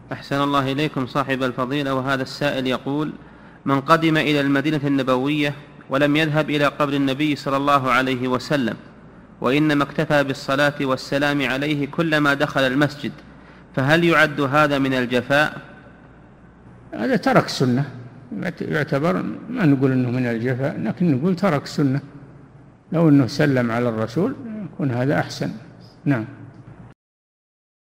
أحسن الله إليكم صاحب الفضيلة. وهذا السائل يقول: من قدم إلى المدينة النبوية ولم يذهب إلى قبر النبي صلى الله عليه وسلم، وإنما اكتفى بالصلاة والسلام عليه كلما دخل المسجد، فهل يعد هذا من الجفاء؟ هذا ترك سنة، يعتبر، ما نقول أنه من الجفاء، لكن نقول ترك سنة. لو أنه سلم على الرسول يكون هذا أحسن. نعم.